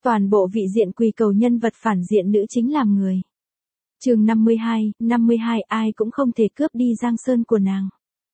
Toàn bộ vị diện quỳ cầu nhân vật phản diện nữ chính làm người. Chương 52, ai cũng không thể cướp đi Giang Sơn của nàng.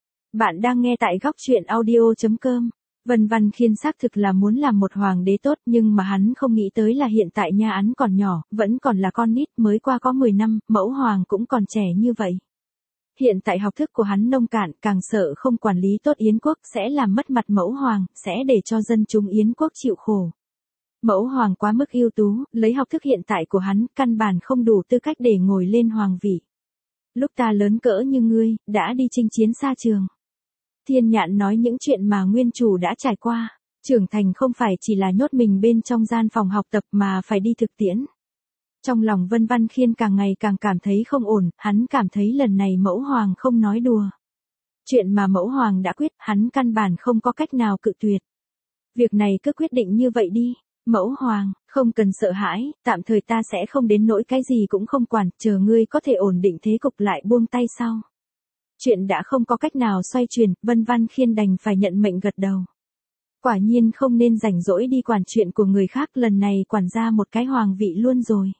Bạn đang nghe tại góc truyện audio.com. Vân Văn Khiên xác thực là muốn làm một hoàng đế tốt, nhưng mà hắn không nghĩ tới là hiện tại Nha Án còn nhỏ, vẫn còn là con nít, mới qua có 10 năm, mẫu hoàng cũng còn trẻ như vậy. Hiện tại học thức của hắn nông cạn, càng sợ không quản lý tốt Yến quốc sẽ làm mất mặt mẫu hoàng, sẽ để cho dân chúng Yến quốc chịu khổ. Mẫu hoàng quá mức ưu tú, lấy học thức hiện tại của hắn, căn bản không đủ tư cách để ngồi lên hoàng vị. Lúc ta lớn cỡ như ngươi, đã đi chinh chiến xa trường. Thiên Nhạn nói những chuyện mà nguyên chủ đã trải qua, trưởng thành không phải chỉ là nhốt mình bên trong gian phòng học tập mà phải đi thực tiễn. Trong lòng Vân Văn Khiên càng ngày càng cảm thấy không ổn, hắn cảm thấy lần này mẫu hoàng không nói đùa. Chuyện mà mẫu hoàng đã quyết, hắn căn bản không có cách nào cự tuyệt. Việc này cứ quyết định như vậy đi. Mẫu hoàng, không cần sợ hãi, tạm thời ta sẽ không đến nỗi cái gì cũng không quản, chờ ngươi có thể ổn định thế cục lại buông tay sau. Chuyện đã không có cách nào xoay chuyển, Vân Văn Khiên đành phải nhận mệnh gật đầu. Quả nhiên không nên rảnh rỗi đi quản chuyện của người khác, lần này quản ra một cái hoàng vị luôn rồi.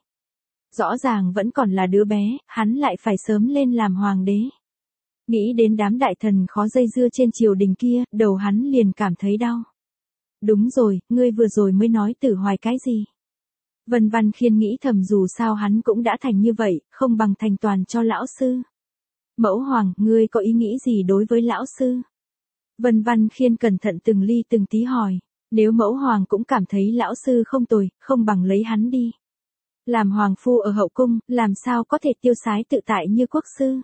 Rõ ràng vẫn còn là đứa bé, hắn lại phải sớm lên làm hoàng đế. Nghĩ đến đám đại thần khó dây dưa trên triều đình kia, đầu hắn liền cảm thấy đau. Đúng rồi, ngươi vừa rồi mới nói Tử Hoài cái gì? Vân Văn Khiên nghĩ thầm, dù sao hắn cũng đã thành như vậy, không bằng thành toàn cho lão sư. Mẫu hoàng, ngươi có ý nghĩ gì đối với lão sư? Vân Văn Khiên cẩn thận từng ly từng tí hỏi, nếu mẫu hoàng cũng cảm thấy lão sư không tồi, không bằng lấy hắn đi. Làm hoàng phu ở hậu cung, làm sao có thể tiêu sái tự tại như quốc sư?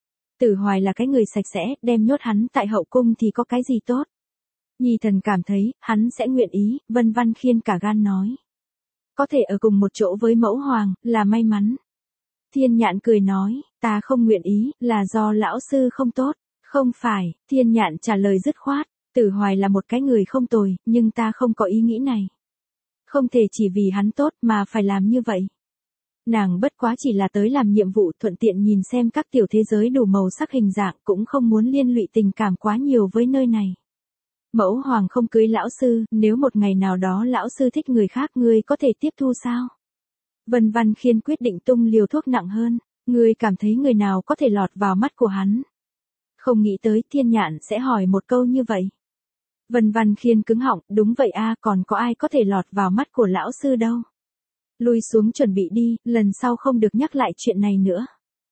Tử Hoài là cái người sạch sẽ, đem nhốt hắn tại hậu cung thì có cái gì tốt? Nhi thần cảm thấy, hắn sẽ nguyện ý, Vân Văn Khiên cả gan nói. Có thể ở cùng một chỗ với mẫu hoàng, là may mắn. Thiên Nhạn cười nói, ta không nguyện ý, là do lão sư không tốt. Không phải, Thiên Nhạn trả lời dứt khoát, Tử Hoài là một cái người không tồi, nhưng ta không có ý nghĩ này. Không thể chỉ vì hắn tốt mà phải làm như vậy. Nàng bất quá chỉ là tới làm nhiệm vụ, thuận tiện nhìn xem các tiểu thế giới đủ màu sắc hình dạng, cũng không muốn liên lụy tình cảm quá nhiều với nơi này. Mẫu hoàng không cưới lão sư, nếu một ngày nào đó lão sư thích người khác, ngươi có thể tiếp thu sao? Vân Văn Khiên quyết định tung liều thuốc nặng hơn, ngươi cảm thấy người nào có thể lọt vào mắt của hắn? Không nghĩ tới Thiên Nhạn sẽ hỏi một câu như vậy. Vân Văn Khiên cứng họng, đúng vậy a, còn có ai có thể lọt vào mắt của lão sư đâu? Lui xuống chuẩn bị đi, lần sau không được nhắc lại chuyện này nữa.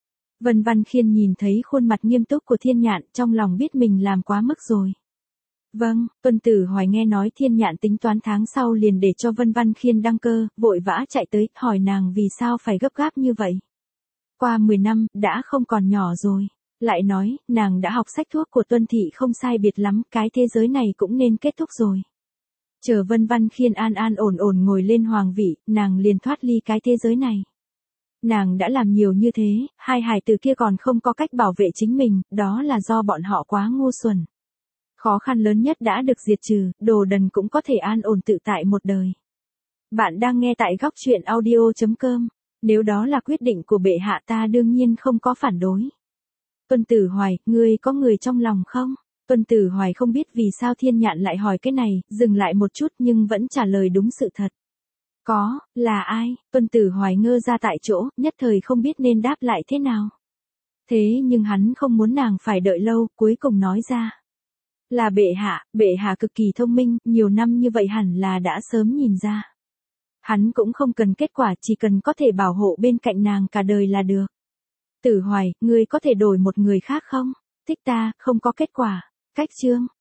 Vân Văn Khiên nhìn thấy khuôn mặt nghiêm túc của Thiên Nhạn, trong lòng biết mình làm quá mức rồi. Vâng, Tuân Tử Hoài nghe nói Thiên Nhạn tính toán tháng sau liền để cho Vân Văn Khiên đăng cơ, vội vã chạy tới, hỏi nàng vì sao phải gấp gáp như vậy. Qua 10 năm, đã không còn nhỏ rồi. Lại nói, nàng đã học sách thuốc của Tuân Thị không sai biệt lắm, cái thế giới này cũng nên kết thúc rồi. Chờ Vân Văn Khiên an an ổn ổn ngồi lên hoàng vị, nàng liền thoát ly cái thế giới này. Nàng đã làm nhiều như thế, hai hài tử kia còn không có cách bảo vệ chính mình, đó là do bọn họ quá ngu xuẩn. Khó khăn lớn nhất đã được diệt trừ, đồ đần cũng có thể an ổn tự tại một đời. Bạn đang nghe tại góc truyện audio.com. Nếu đó là quyết định của bệ hạ, ta đương nhiên không có phản đối. Tuân Tử Hoài, ngươi có người trong lòng không? Tuân Tử Hoài không biết vì sao Thiên Nhạn lại hỏi cái này, dừng lại một chút nhưng vẫn trả lời đúng sự thật. Có, là ai? Tuân Tử Hoài ngơ ra tại chỗ, nhất thời không biết nên đáp lại thế nào. Thế nhưng hắn không muốn nàng phải đợi lâu, cuối cùng nói ra. Là bệ hạ cực kỳ thông minh, nhiều năm như vậy hẳn là đã sớm nhìn ra. Hắn cũng không cần kết quả, chỉ cần có thể bảo hộ bên cạnh nàng cả đời là được. Tử Hoài, ngươi có thể đổi một người khác không? Thích ta, không có kết quả. Cách chương,